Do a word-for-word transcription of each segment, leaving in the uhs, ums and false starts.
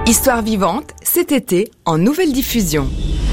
Histoire vivante, cet été, en nouvelle diffusion.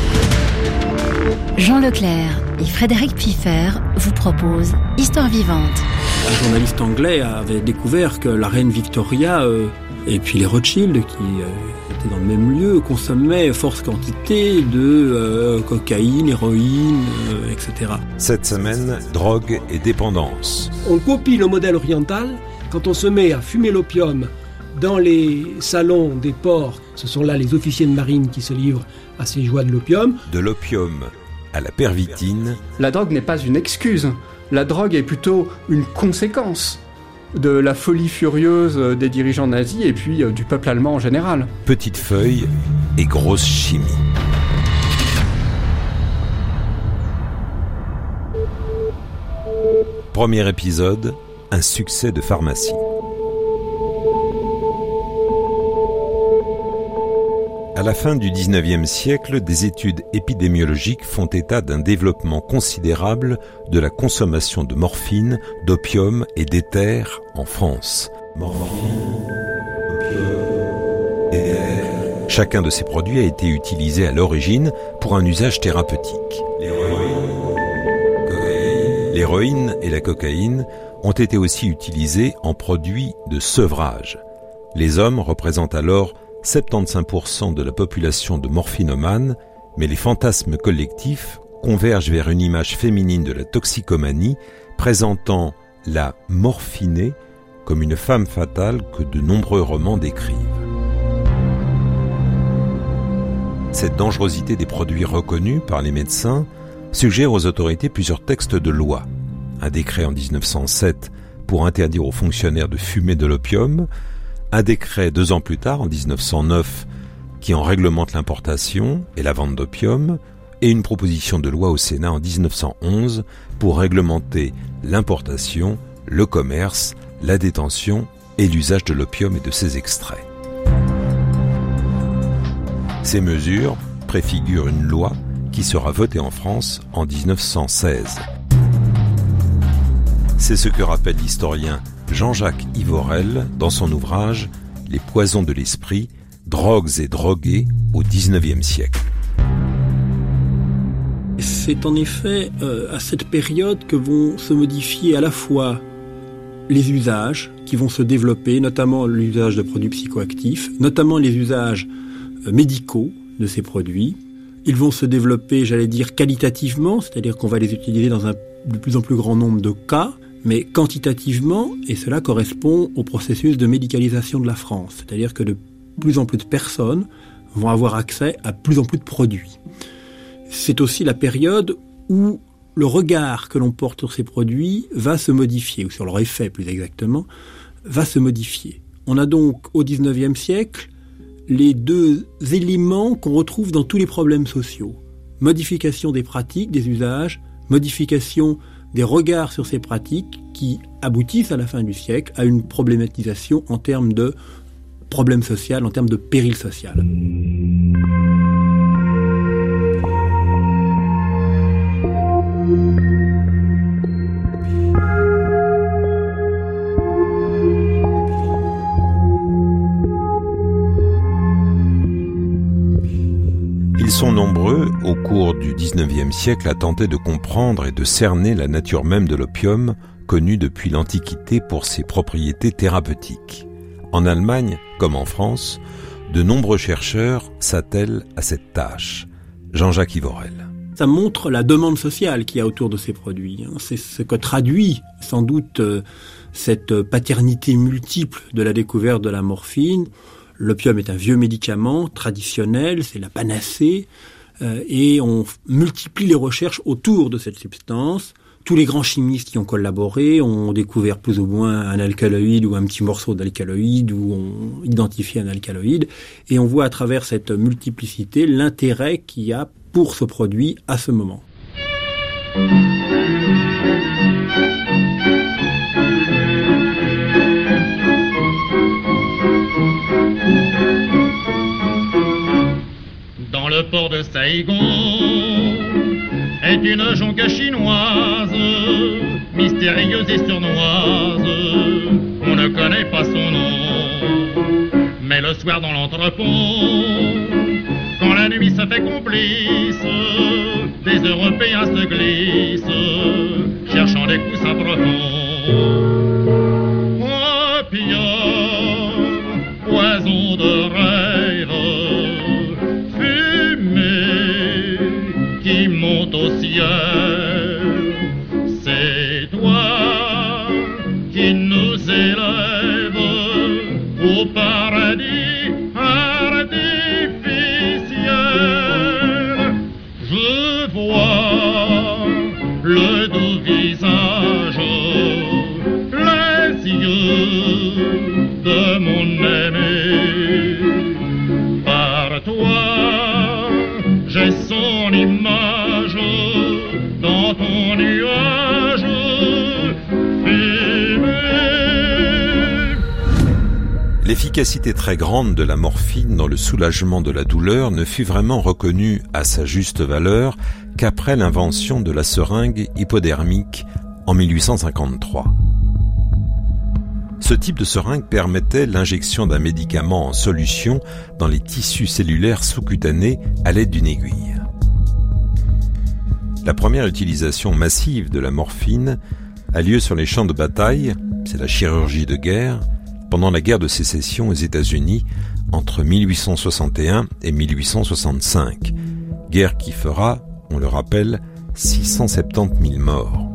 Jean Leclerc et Frédéric Piffer vous proposent Histoire vivante. Un journaliste anglais avait découvert que la reine Victoria euh, et puis les Rothschild, qui euh, étaient dans le même lieu, consommaient forte quantité de euh, cocaïne, héroïne, euh, et cetera. Cette semaine, drogue et dépendance. On copie le modèle oriental quand on se met à fumer l'opium dans les salons des ports. Ce sont là les officiers de marine qui se livrent à ces joies de l'opium. De l'opium à la pervitine. La drogue n'est pas une excuse. La drogue est plutôt une conséquence de la folie furieuse des dirigeants nazis et puis du peuple allemand en général. Petite feuille et grosse chimie. Premier épisode, un succès de pharmacie. À la fin du dix-neuvième siècle, des études épidémiologiques font état d'un développement considérable de la consommation de morphine, d'opium et d'éther en France. Morphine, opium, éther. Chacun de ces produits a été utilisé à l'origine pour un usage thérapeutique. L'héroïne, cocaïne. L'héroïne et la cocaïne ont été aussi utilisés en produits de sevrage. Les hommes représentent alors soixante-quinze pour cent de la population de morphinomanes, mais les fantasmes collectifs convergent vers une image féminine de la toxicomanie présentant la morphinée comme une femme fatale que de nombreux romans décrivent. Cette dangerosité des produits reconnus par les médecins suggère aux autorités plusieurs textes de loi. Un décret en dix-neuf cent sept pour interdire aux fonctionnaires de fumer de l'opium, un décret deux ans plus tard, en dix-neuf cent neuf, qui en réglemente l'importation et la vente d'opium, et une proposition de loi au Sénat en dix-neuf cent onze pour réglementer l'importation, le commerce, la détention et l'usage de l'opium et de ses extraits. Ces mesures préfigurent une loi qui sera votée en France en dix-neuf cent seize. C'est ce que rappelle l'historien Jean-Jacques Ivorel dans son ouvrage « Les poisons de l'esprit, drogues et drogués au dix-neuvième siècle ». C'est en effet euh, à cette période que vont se modifier à la fois les usages qui vont se développer, notamment l'usage de produits psychoactifs, notamment les usages euh, médicaux de ces produits. Ils vont se développer, j'allais dire, qualitativement, c'est-à-dire qu'on va les utiliser dans un de plus en plus grand nombre de cas, mais quantitativement, et cela correspond au processus de médicalisation de la France. C'est-à-dire que de plus en plus de personnes vont avoir accès à plus en plus de produits. C'est aussi la période où le regard que l'on porte sur ces produits va se modifier, ou sur leur effet plus exactement, va se modifier. On a donc au dix-neuvième siècle les deux éléments qu'on retrouve dans tous les problèmes sociaux. Modification des pratiques, des usages, modification des regards sur ces pratiques qui aboutissent à la fin du siècle à une problématisation en termes de problème social, en termes de péril social. Ils sont nombreux, au cours du dix-neuvième siècle, à tenter de comprendre et de cerner la nature même de l'opium, connu depuis l'Antiquité pour ses propriétés thérapeutiques. En Allemagne, comme en France, de nombreux chercheurs s'attellent à cette tâche. Jean-Jacques Ivorel. Ça montre la demande sociale qu'il y a autour de ces produits. C'est ce que traduit sans doute cette paternité multiple de la découverte de la morphine. L'opium est un vieux médicament traditionnel, c'est la panacée, euh, et on multiplie les recherches autour de cette substance. Tous les grands chimistes qui ont collaboré ont découvert plus ou moins un alcaloïde ou un petit morceau d'alcaloïde, ou ont identifié un alcaloïde, et on voit à travers cette multiplicité l'intérêt qu'il y a pour ce produit à ce moment. Dans le port de Saïgon est une jonque chinoise, mystérieuse et sournoise, on ne connaît pas son nom, mais le soir soir dans l'entrepôt, quand la nuit se fait complice, des Européens se glissent, cherchant des coussins profonds. Opium, poison de rêve, fumée qui monte au ciel, c'est toi qui nous élève au paradis artificiel. Je vois le doux visage, les yeux de mon aimé. Par toi, j'ai son image dans ton nuage fumé. L'efficacité très grande de la morphine dans le soulagement de la douleur ne fut vraiment reconnue à sa juste valeur qu'après l'invention de la seringue hypodermique en mille huit cent cinquante-trois. Ce type de seringue permettait l'injection d'un médicament en solution dans les tissus cellulaires sous-cutanés à l'aide d'une aiguille. La première utilisation massive de la morphine a lieu sur les champs de bataille, c'est la chirurgie de guerre, pendant la guerre de sécession aux États-Unis entre mille huit cent soixante et un et mille huit cent soixante-cinq, guerre qui fera, on le rappelle, six cent soixante-dix mille morts.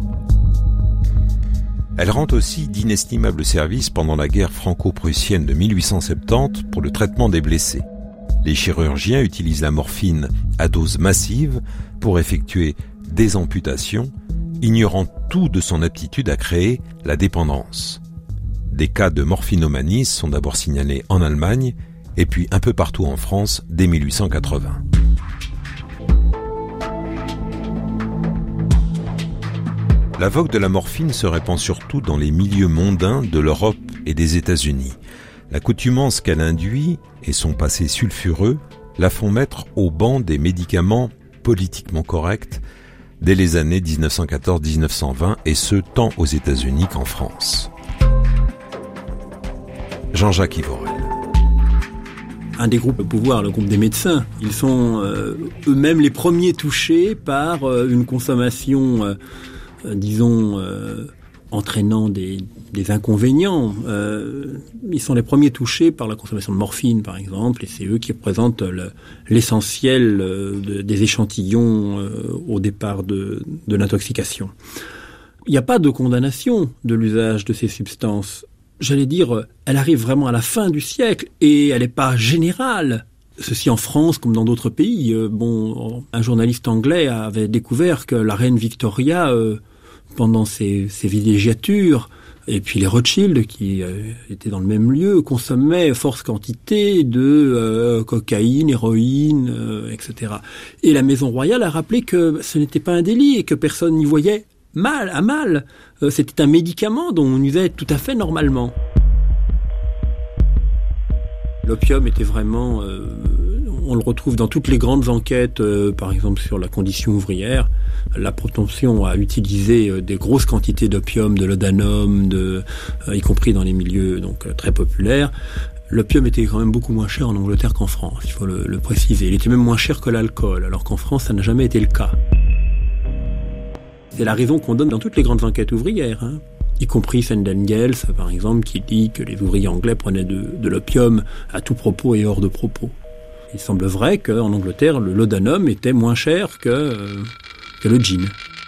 Elle rend aussi d'inestimables services pendant la guerre franco-prussienne de mille huit cent soixante-dix pour le traitement des blessés. Les chirurgiens utilisent la morphine à dose massive pour effectuer des amputations, ignorant tout de son aptitude à créer la dépendance. Des cas de morphinomanie sont d'abord signalés en Allemagne et puis un peu partout en France dès mille huit cent quatre-vingts. La vogue de la morphine se répand surtout dans les milieux mondains de l'Europe et des États-Unis. L'accoutumance qu'elle induit et son passé sulfureux la font mettre au banc des médicaments politiquement corrects dès les années dix-neuf cent quatorze à dix-neuf cent vingt, et ce tant aux États-Unis qu'en France. Jean-Jacques Ivorel. Un des groupes au pouvoir, le groupe des médecins, ils sont euh, eux-mêmes les premiers touchés par euh, une consommation, euh, euh, disons, euh, entraînant des, des inconvénients. Euh, ils sont les premiers touchés par la consommation de morphine, par exemple, et c'est eux qui représentent le, l'essentiel euh, de, des échantillons euh, au départ de, de l'intoxication. Il n'y a pas de condamnation de l'usage de ces substances. J'allais dire, elle arrive vraiment à la fin du siècle et elle n'est pas générale. Ceci en France comme dans d'autres pays. Euh, bon, un journaliste anglais avait découvert que la reine Victoria, euh, pendant ses, ses villégiatures, et puis les Rothschild, qui euh, étaient dans le même lieu, consommaient forte quantité de euh, cocaïne, héroïne, euh, et cetera. Et la Maison royale a rappelé que ce n'était pas un délit et que personne n'y voyait mal, à mal. Euh, c'était un médicament dont on usait tout à fait normalement. L'opium était vraiment... Euh, on le retrouve dans toutes les grandes enquêtes, euh, par exemple sur la condition ouvrière. La propension à utiliser euh, des grosses quantités d'opium, de laudanum, de, euh, y compris dans les milieux donc euh, très populaires. L'opium était quand même beaucoup moins cher en Angleterre qu'en France, il faut le, le préciser. Il était même moins cher que l'alcool, alors qu'en France, ça n'a jamais été le cas. C'est la raison qu'on donne dans toutes les grandes enquêtes ouvrières, hein. Y compris Sandengels, par exemple, qui dit que les ouvriers anglais prenaient de, de l'opium à tout propos et hors de propos. Il semble vrai qu'en Angleterre, le laudanum était moins cher que, euh, que le gin.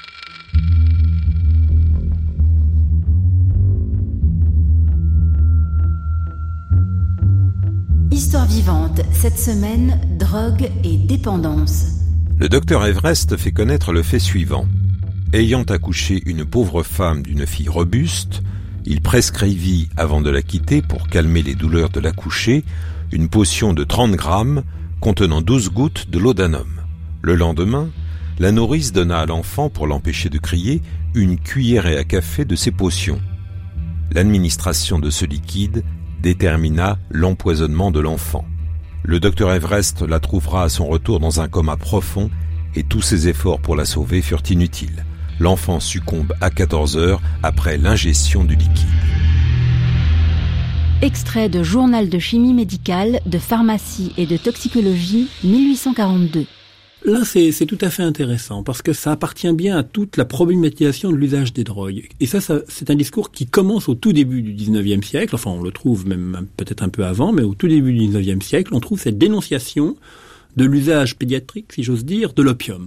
Histoire vivante, cette semaine, drogue et dépendance. Le docteur Everest fait connaître le fait suivant. Ayant accouché une pauvre femme d'une fille robuste, il prescrivit, avant de la quitter pour calmer les douleurs de l'accouchée, une potion de trente grammes contenant douze gouttes de laudanum. Le lendemain, la nourrice donna à l'enfant, pour l'empêcher de crier, une cuillerée à café de ces potions. L'administration de ce liquide détermina l'empoisonnement de l'enfant. Le docteur Everest la trouvera à son retour dans un coma profond et tous ses efforts pour la sauver furent inutiles. L'enfant succombe à quatorze heures après l'ingestion du liquide. Extrait de Journal de chimie médicale, de pharmacie et de toxicologie, mille huit cent quarante-deux. Là, c'est, c'est tout à fait intéressant parce que ça appartient bien à toute la problématisation de l'usage des drogues. Et ça, ça, c'est un discours qui commence au tout début du dix-neuvième siècle. Enfin, on le trouve même peut-être un peu avant, mais au tout début du dix-neuvième siècle, on trouve cette dénonciation de l'usage pédiatrique, si j'ose dire, de l'opium.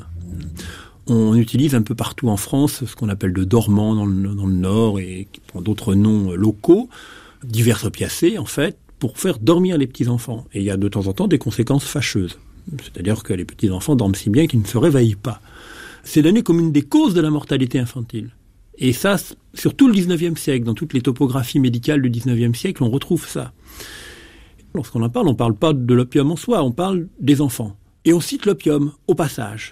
On utilise un peu partout en France ce qu'on appelle le dormant dans le, dans le Nord et qui prend d'autres noms locaux, divers opiacés en fait, pour faire dormir les petits-enfants. Et il y a de temps en temps des conséquences fâcheuses. C'est-à-dire que les petits-enfants dorment si bien qu'ils ne se réveillent pas. C'est donné comme une des causes de la mortalité infantile. Et ça, sur tout le dix-neuvième siècle, dans toutes les topographies médicales du dix-neuvième siècle, on retrouve ça. Lorsqu'on en parle, on ne parle pas de l'opium en soi, on parle des enfants. Et on cite l'opium au passage.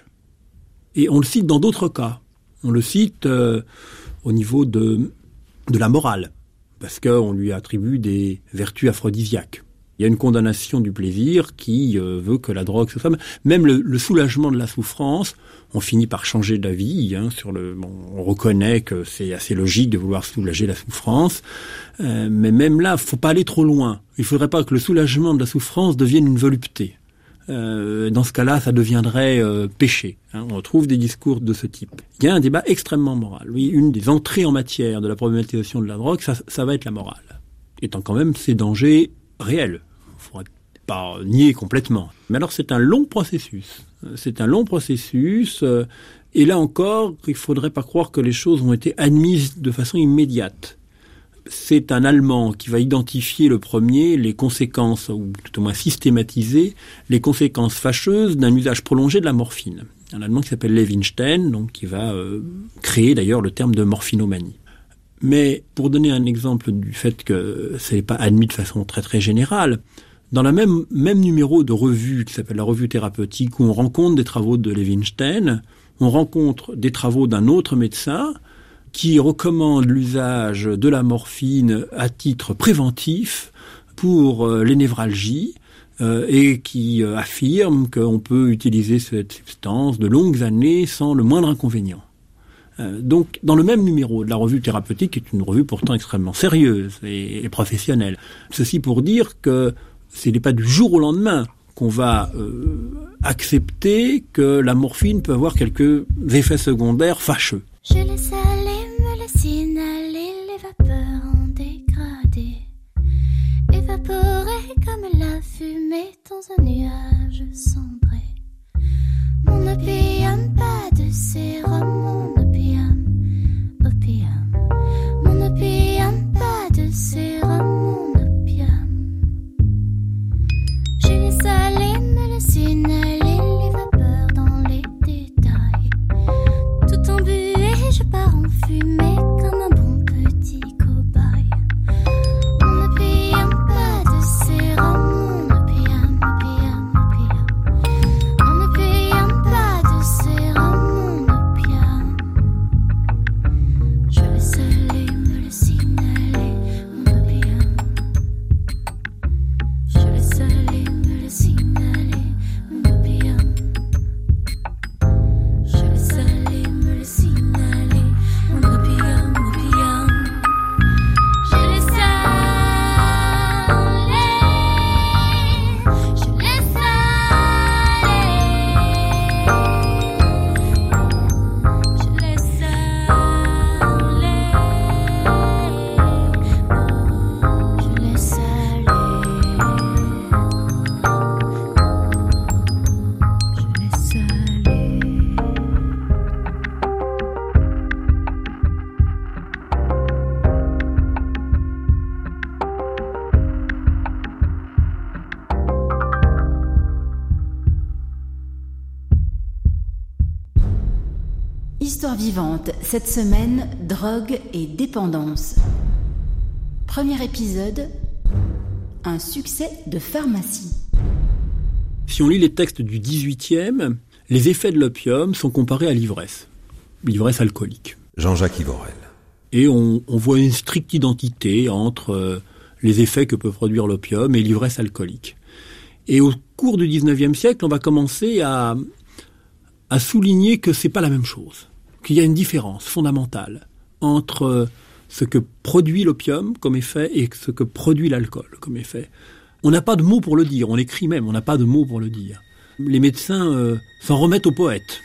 Et on le cite dans d'autres cas. On le cite euh, au niveau de, de la morale, parce qu'on lui attribue des vertus aphrodisiaques. Il y a une condamnation du plaisir qui euh, veut que la drogue se fasse. Même le, le soulagement de la souffrance, on finit par changer d'avis. Hein, sur le, bon, on reconnaît que c'est assez logique de vouloir soulager la souffrance, euh, mais même là, faut pas aller trop loin. Il faudrait pas que le soulagement de la souffrance devienne une volupté. Euh, dans ce cas-là, ça deviendrait euh, péché. Hein, on retrouve des discours de ce type. Il y a un débat extrêmement moral. Oui, une des entrées en matière de la problématisation de la drogue, ça, ça va être la morale, étant quand même ces dangers réels. Il ne faudrait pas nier complètement. Mais alors c'est un long processus. C'est un long processus. Euh, et là encore, il ne faudrait pas croire que les choses ont été admises de façon immédiate. C'est un Allemand qui va identifier le premier les conséquences, ou tout au moins systématiser, les conséquences fâcheuses d'un usage prolongé de la morphine. Un Allemand qui s'appelle Levinstein, donc qui va euh, créer d'ailleurs le terme de morphinomanie. Mais pour donner un exemple du fait que ce n'est pas admis de façon très très générale, dans la même, même numéro de revue qui s'appelle la revue thérapeutique, où on rencontre des travaux de Levinstein, on rencontre des travaux d'un autre médecin qui recommande l'usage de la morphine à titre préventif pour euh, les névralgies euh, et qui euh, affirme qu'on peut utiliser cette substance de longues années sans le moindre inconvénient. Euh, donc, dans le même numéro de la revue thérapeutique, qui est une revue pourtant extrêmement sérieuse et, et professionnelle, ceci pour dire que ce n'est pas du jour au lendemain qu'on va euh, accepter que la morphine peut avoir quelques effets secondaires fâcheux. Je laisse aller, me laisse inhaler les vapeurs en dégradé, évaporées comme la fumée dans un nuage cendré. Mon opium, pas de sérum, mon opium, opium. Mon opium, pas de sérum, mon opium. Je laisse aller, me laisse inhaler les vapeurs dans les détails. Tout embué, je pars en fumée comme un bon petit cobaye. Mon opium, pas de sérum, mon opium, opium, opium. Mon opium, pas de sérum, mon opium. Je laisse aller, me laisse inhaler mon opium. Je laisse aller, me laisse inhaler mon opium. Je laisse aller, me laisse inhaler mon opium, opium. Je laisse aller, je laisse aller, je laisse aller, je laisse aller, je laisse aller. Histoire vivante, cette semaine, drogue et dépendance. Premier épisode, un succès de pharmacie. Si on lit les textes du dix-huitième, les effets de l'opium sont comparés à l'ivresse, l'ivresse alcoolique. Jean-Jacques Ivorel. Et on, on voit une stricte identité entre euh, les effets que peut produire l'opium et l'ivresse alcoolique. Et au cours du dix-neuvième siècle, on va commencer à, à souligner que c'est pas la même chose, qu'il y a une différence fondamentale entre ce que produit l'opium comme effet et ce que produit l'alcool comme effet. On n'a pas de mots pour le dire, on l'écrit même, on n'a pas de mots pour le dire. Les médecins euh, s'en remettent aux poètes.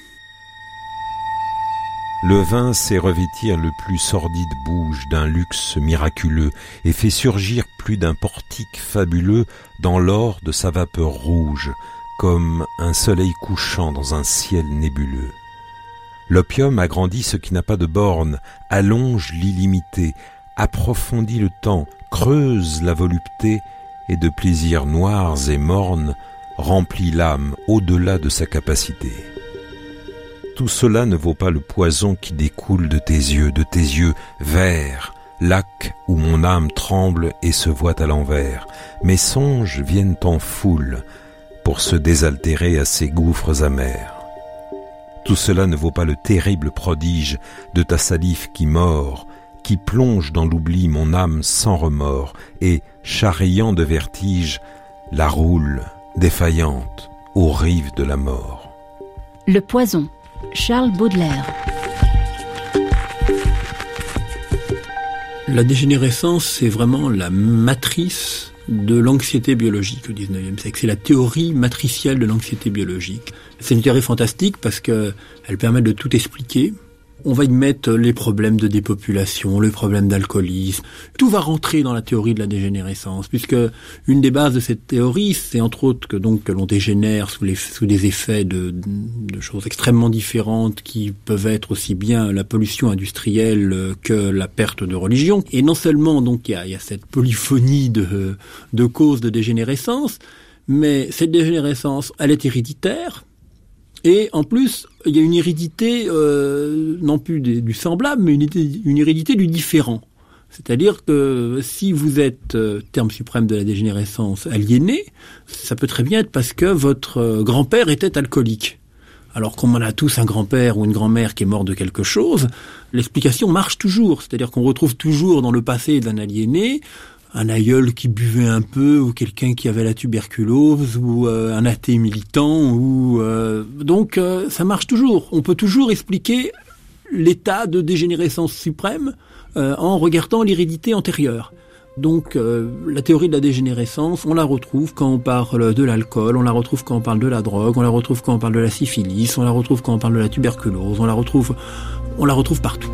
Le vin sait revêtir le plus sordide bouge d'un luxe miraculeux et fait surgir plus d'un portique fabuleux dans l'or de sa vapeur rouge, comme un soleil couchant dans un ciel nébuleux. L'opium agrandit ce qui n'a pas de borne, allonge l'illimité, approfondit le temps, creuse la volupté et de plaisirs noirs et mornes remplit l'âme au-delà de sa capacité. Tout cela ne vaut pas le poison qui découle de tes yeux, de tes yeux verts, lac où mon âme tremble et se voit à l'envers. Mes songes viennent en foule pour se désaltérer à ces gouffres amers. Tout cela ne vaut pas le terrible prodige de ta salive qui mord, qui plonge dans l'oubli mon âme sans remords et, charriant de vertige, la roule, défaillante, aux rives de la mort. Le poison, Charles Baudelaire. La dégénérescence, c'est vraiment la matrice de l'anxiété biologique au dix-neuvième siècle. C'est la théorie matricielle de l'anxiété biologique. C'est une théorie fantastique parce que elle permet de tout expliquer. On va y mettre les problèmes de dépopulation, les problèmes d'alcoolisme. Tout va rentrer dans la théorie de la dégénérescence, puisque une des bases de cette théorie, c'est entre autres que donc que l'on dégénère sous, les, sous des effets de, de choses extrêmement différentes qui peuvent être aussi bien la pollution industrielle que la perte de religion. Et non seulement donc il y a, il y a cette polyphonie de, de causes de dégénérescence, mais cette dégénérescence, elle est héréditaire. Et en plus, il y a une hérédité, euh, non plus des, du semblable, mais une, une hérédité du différent. C'est-à-dire que si vous êtes, euh, terme suprême de la dégénérescence, aliéné, ça peut très bien être parce que votre euh, grand-père était alcoolique. Alors comme on a tous un grand-père ou une grand-mère qui est mort de quelque chose, l'explication marche toujours. C'est-à-dire qu'on retrouve toujours dans le passé d'un aliéné un aïeul qui buvait un peu, ou quelqu'un qui avait la tuberculose, ou euh, un athée militant, ou euh, donc euh, ça marche toujours. On peut toujours expliquer l'état de dégénérescence suprême euh, en regardant l'hérédité antérieure. Donc euh, la théorie de la dégénérescence, on la retrouve quand on parle de l'alcool, on la retrouve quand on parle de la drogue, on la retrouve quand on parle de la syphilis, on la retrouve quand on parle de la tuberculose, on la retrouve, on la retrouve partout.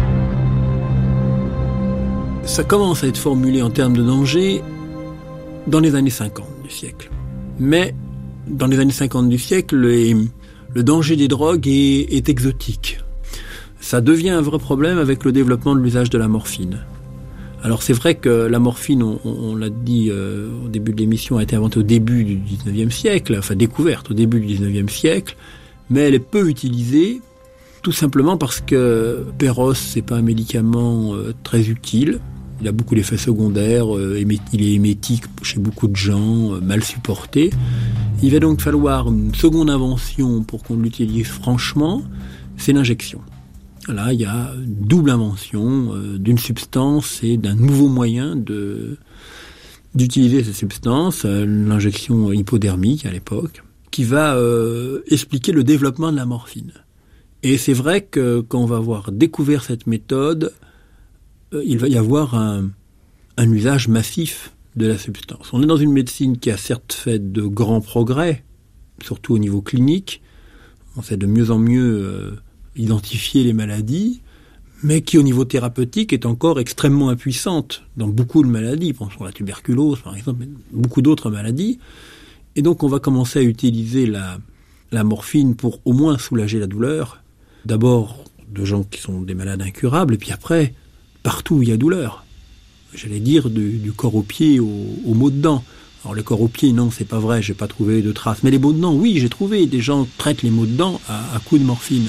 Ça commence à être formulé en termes de danger dans les années cinquante du siècle. Mais dans les années cinquante du siècle, les, le danger des drogues est, est exotique. Ça devient un vrai problème avec le développement de l'usage de la morphine. Alors c'est vrai que la morphine, on, on l'a dit euh, au début de l'émission, a été inventée au début du dix-neuvième siècle, enfin découverte au début du dix-neuvième siècle, mais elle est peu utilisée, tout simplement parce que Péros, c'est pas un médicament euh, très utile. Il a beaucoup d'effets secondaires, euh, il est émétique chez beaucoup de gens, euh, mal supporté. Il va donc falloir une seconde invention pour qu'on l'utilise franchement, c'est l'injection. Là, il y a une double invention euh, d'une substance et d'un nouveau moyen de, d'utiliser cette substance, euh, l'injection hypodermique à l'époque, qui va euh, expliquer le développement de la morphine. Et c'est vrai que quand on va avoir découvert cette méthode, il va y avoir un, un usage massif de la substance. On est dans une médecine qui a certes fait de grands progrès, surtout au niveau clinique. On sait de mieux en mieux euh, identifier les maladies, mais qui au niveau thérapeutique est encore extrêmement impuissante dans beaucoup de maladies. Pensons à la tuberculose par exemple, mais beaucoup d'autres maladies. Et donc on va commencer à utiliser la, la morphine pour au moins soulager la douleur. D'abord de gens qui sont des malades incurables, et puis après partout où il y a douleur. J'allais dire du, du corps aux pieds au, au maux de dents. Alors les corps aux pieds, non, c'est pas vrai, j'ai pas trouvé de traces. Mais les maux de dents, oui, j'ai trouvé. Des gens traitent les maux de dents à, à coups de morphine.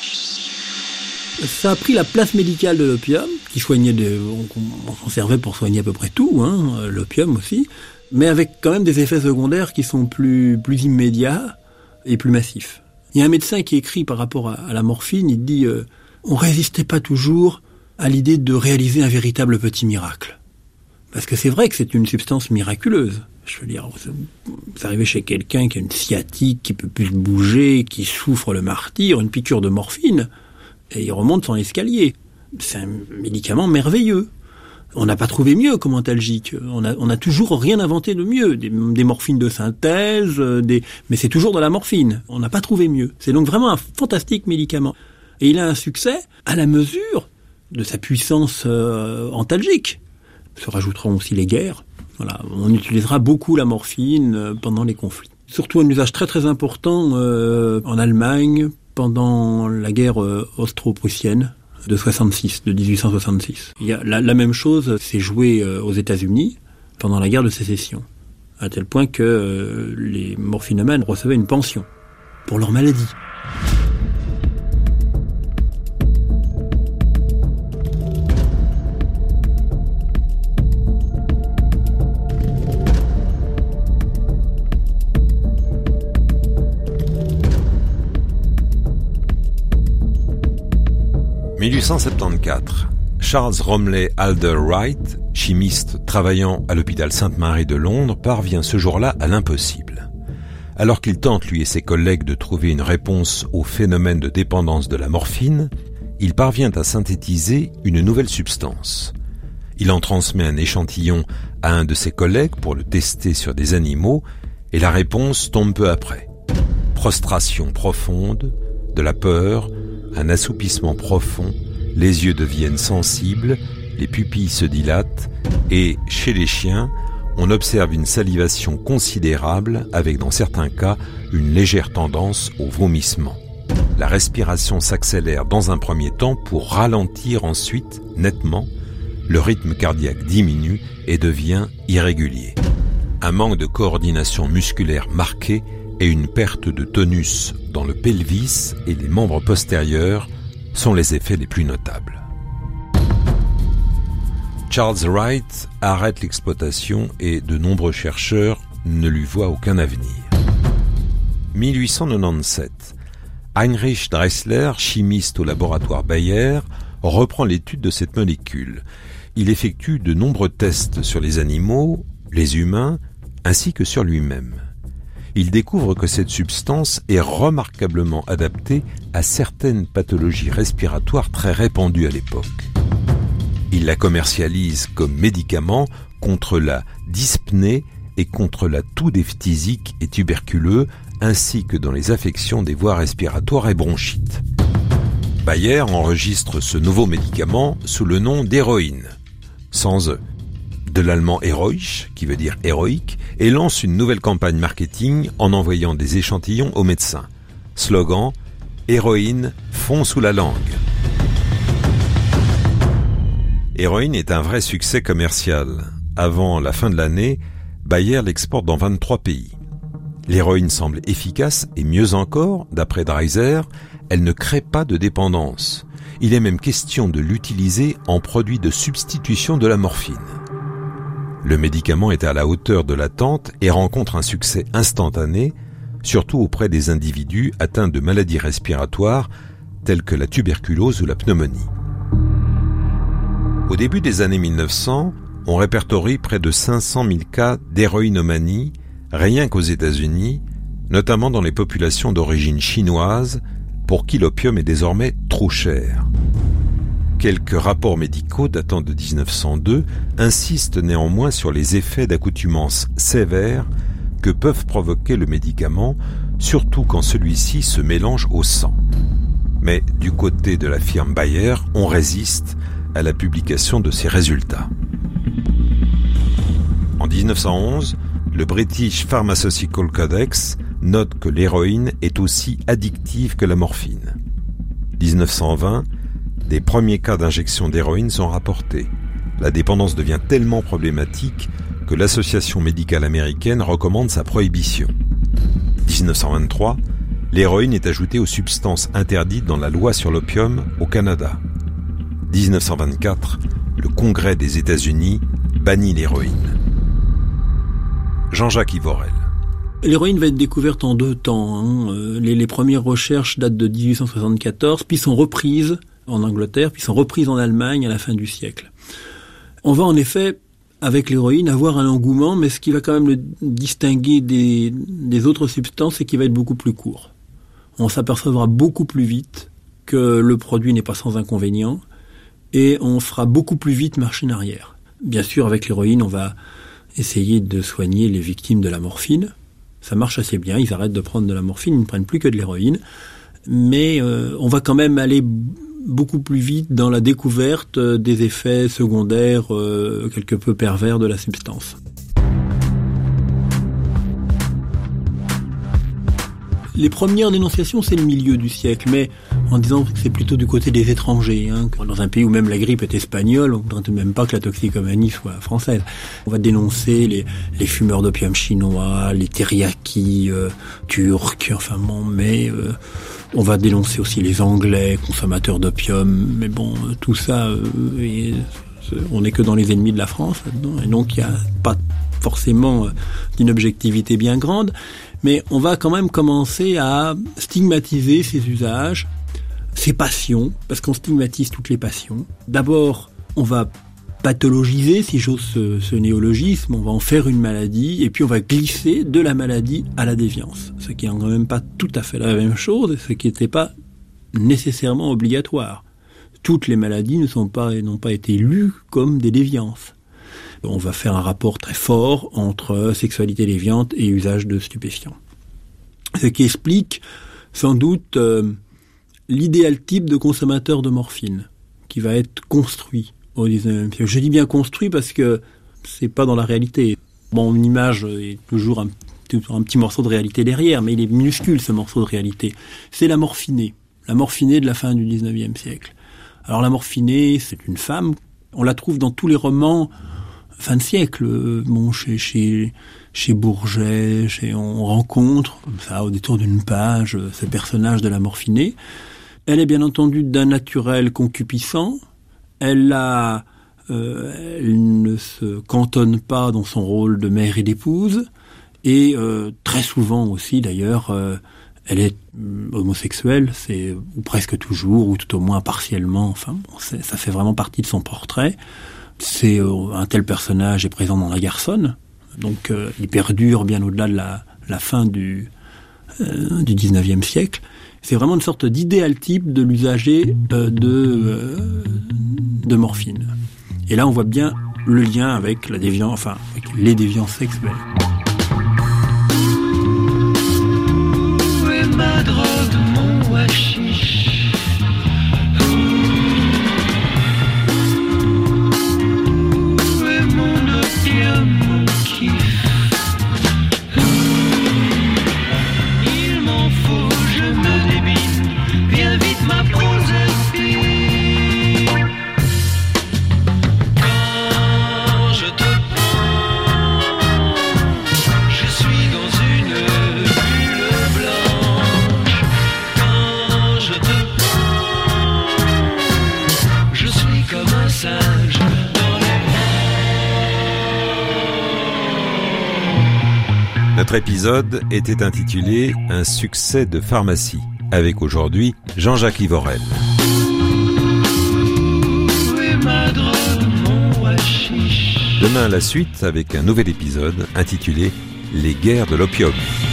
Ça a pris la place médicale de l'opium, qui soignait des, on, on s'en servait pour soigner à peu près tout, hein, l'opium aussi, mais avec quand même des effets secondaires qui sont plus, plus immédiats et plus massifs. Il y a un médecin qui écrit par rapport à, à la morphine, il dit euh, on résistait pas toujours à l'idée de réaliser un véritable petit miracle. Parce que c'est vrai que c'est une substance miraculeuse. Je veux dire, vous arrivez chez quelqu'un qui a une sciatique, qui peut plus bouger, qui souffre le martyre, une piqûre de morphine, et il remonte son escalier. c'est un médicament merveilleux. On n'a pas trouvé mieux comme antalgique. On a, on a toujours rien inventé de mieux. Des, des morphines de synthèse, des, mais c'est toujours de la morphine. On n'a pas trouvé mieux. C'est donc vraiment un fantastique médicament. Et il a un succès à la mesure de sa puissance euh, antalgique. Se rajouteront aussi les guerres. Voilà, on utilisera beaucoup la morphine euh, pendant les conflits. Surtout un usage très très important euh, en Allemagne pendant la guerre euh, austro-prussienne de soixante-six, de dix-huit cent soixante-six. Il y a la, la même chose s'est jouée euh, aux États-Unis pendant la guerre de sécession, à tel point que euh, les morphinomanes recevaient une pension pour leur maladie. dix-huit cent soixante-quatorze. Charles Romley Alder Wright, chimiste travaillant à l'hôpital Sainte-Marie de Londres, parvient ce jour-là à l'impossible. Alors qu'il tente, lui et ses collègues, de trouver une réponse au phénomène de dépendance de la morphine, il parvient à synthétiser une nouvelle substance. Il en transmet un échantillon à un de ses collègues pour le tester sur des animaux, et la réponse tombe peu après. Prostration profonde, de la peur, un assoupissement profond, les yeux deviennent sensibles, les pupilles se dilatent et, chez les chiens, on observe une salivation considérable avec, dans certains cas, une légère tendance au vomissement. La respiration s'accélère dans un premier temps pour ralentir ensuite, nettement, le rythme cardiaque diminue et devient irrégulier. Un manque de coordination musculaire marqué et une perte de tonus dans le pelvis et les membres postérieurs sont les effets les plus notables. Charles Wright arrête l'exploitation et de nombreux chercheurs ne lui voient aucun avenir. dix-huit cent quatre-vingt-dix-sept. Heinrich Dressler, chimiste au laboratoire Bayer, reprend l'étude de cette molécule. Il effectue de nombreux tests sur les animaux, les humains, ainsi que sur lui-même. Il découvre que cette substance est remarquablement adaptée à certaines pathologies respiratoires très répandues à l'époque. Il la commercialise comme médicament contre la dyspnée et contre la toux des phthisiques et tuberculeux, ainsi que dans les affections des voies respiratoires et bronchites. Bayer enregistre ce nouveau médicament sous le nom d'héroïne, sans E, de l'allemand Heroisch, qui veut dire héroïque, et lance une nouvelle campagne marketing en envoyant des échantillons aux médecins. Slogan « Héroïne fond sous la langue ». Héroïne est un vrai succès commercial. Avant la fin de l'année, Bayer l'exporte dans vingt-trois pays. L'héroïne semble efficace et mieux encore, d'après Dreiser, elle ne crée pas de dépendance. Il est même question de l'utiliser en produit de substitution de la morphine. Le médicament est à la hauteur de l'attente et rencontre un succès instantané, surtout auprès des individus atteints de maladies respiratoires telles que la tuberculose ou la pneumonie. Au début des années mille neuf cents, on répertorie près de cinq cent mille cas d'héroïnomanie, rien qu'aux États-Unis, notamment dans les populations d'origine chinoise, pour qui l'opium est désormais trop cher. Quelques rapports médicaux datant de dix-neuf cent deux insistent néanmoins sur les effets d'accoutumance sévères que peuvent provoquer le médicament, surtout quand celui-ci se mélange au sang. Mais du côté de la firme Bayer, on résiste à la publication de ces résultats. En dix-neuf cent onze, le British Pharmaceutical Codex note que l'héroïne est aussi addictive que la morphine. dix-neuf cent vingt, des premiers cas d'injection d'héroïne sont rapportés. La dépendance devient tellement problématique que l'Association médicale américaine recommande sa prohibition. dix-neuf cent vingt-trois, l'héroïne est ajoutée aux substances interdites dans la loi sur l'opium au Canada. dix-neuf cent vingt-quatre, le Congrès des États-Unis bannit l'héroïne. Jean-Jacques Ivorel. L'héroïne va être découverte en deux temps. Hein. Les, les premières recherches datent de dix-huit cent soixante-quatorze, puis sont reprises en Angleterre, puis sont reprises en Allemagne à la fin du siècle. On va en effet, avec l'héroïne, avoir un engouement, mais ce qui va quand même le distinguer des, des autres substances, c'est qu'il va être beaucoup plus court. On s'apercevra beaucoup plus vite que le produit n'est pas sans inconvénients, et on fera beaucoup plus vite machine arrière. Bien sûr, avec l'héroïne, on va essayer de soigner les victimes de la morphine. Ça marche assez bien, ils arrêtent de prendre de la morphine, ils ne prennent plus que de l'héroïne. Mais euh, on va quand même aller beaucoup plus vite dans la découverte des effets secondaires euh, quelque peu pervers de la substance. Les premières dénonciations, c'est le milieu du siècle, mais en disant que c'est plutôt du côté des étrangers. Hein. Dans un pays où même la grippe est espagnole, on ne voudrait même pas que la toxicomanie soit française. On va dénoncer les, les fumeurs d'opium chinois, les teriyaki euh, turcs, enfin bon, mais euh, on va dénoncer aussi les Anglais, consommateurs d'opium, mais bon, tout ça, euh, et, on n'est que dans les ennemis de la France là-dedans, et donc il n'y a pas forcément euh, d'une objectivité bien grande. Mais on va quand même commencer à stigmatiser ces usages, ces passions, parce qu'on stigmatise toutes les passions. D'abord, on va pathologiser, si j'ose ce, ce néologisme, on va en faire une maladie, et puis on va glisser de la maladie à la déviance. Ce qui n'est quand même pas tout à fait la même chose, ce qui n'était pas nécessairement obligatoire. Toutes les maladies ne sont pas, n'ont pas été lues comme des déviances. On va faire un rapport très fort entre sexualité déviante et usage de stupéfiants. Ce qui explique sans doute euh, l'idéal type de consommateur de morphine qui va être construit au dix-neuvième siècle. Je dis bien construit parce que c'est pas dans la réalité. Bon, une image est toujours un, un petit morceau de réalité derrière, mais il est minuscule ce morceau de réalité. C'est la morphinée, la morphinée de la fin du dix-neuvième siècle. Alors la morphinée, c'est une femme, on la trouve dans tous les romans fin de siècle, bon, chez, chez, chez Bourget, chez, on rencontre, comme ça, au détour d'une page, ce personnage de la morphinée. Elle est bien entendu d'un naturel concupiscent. Elle a, euh, elle ne se cantonne pas dans son rôle de mère et d'épouse. Et, euh, très souvent aussi, d'ailleurs, euh, elle est homosexuelle, c'est, ou presque toujours, ou tout au moins partiellement, enfin, bon, c'est, ça fait vraiment partie de son portrait. C'est euh, un tel personnage est présent dans La Garçonne, donc euh, il perdure bien au-delà de la, la fin du, euh, du dix-neuvième siècle. C'est vraiment une sorte d'idéal type de l'usager euh, de, euh, de morphine. Et là, on voit bien le lien avec la déviance, enfin avec les déviances sexuelles. Où est ma drogue, mon hashish? Notre épisode était intitulé « Un succès de pharmacie » avec aujourd'hui Jean-Jacques Livorel. Demain la suite avec un nouvel épisode intitulé « Les guerres de l'opium ».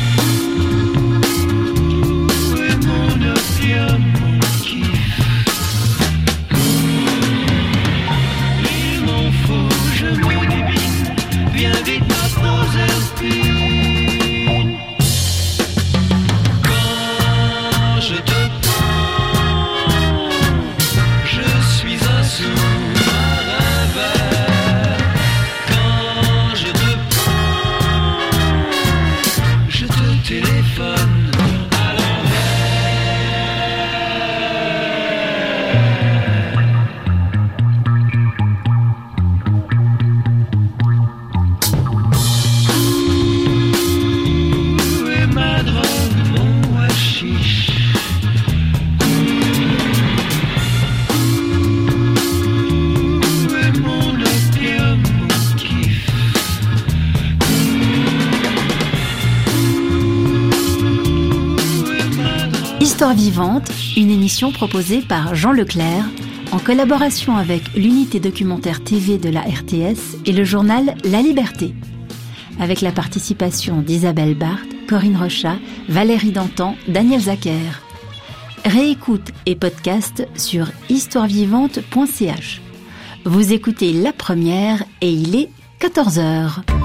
Histoire vivante, une émission proposée par Jean Leclerc en collaboration avec l'unité documentaire T V de la R T S et le journal La Liberté, avec la participation d'Isabelle Barthes, Corinne Rochat, Valérie Dantan, Daniel Zacher. Réécoute et podcast sur histoire vivante point c h. Vous écoutez La Première et il est quatorze heures.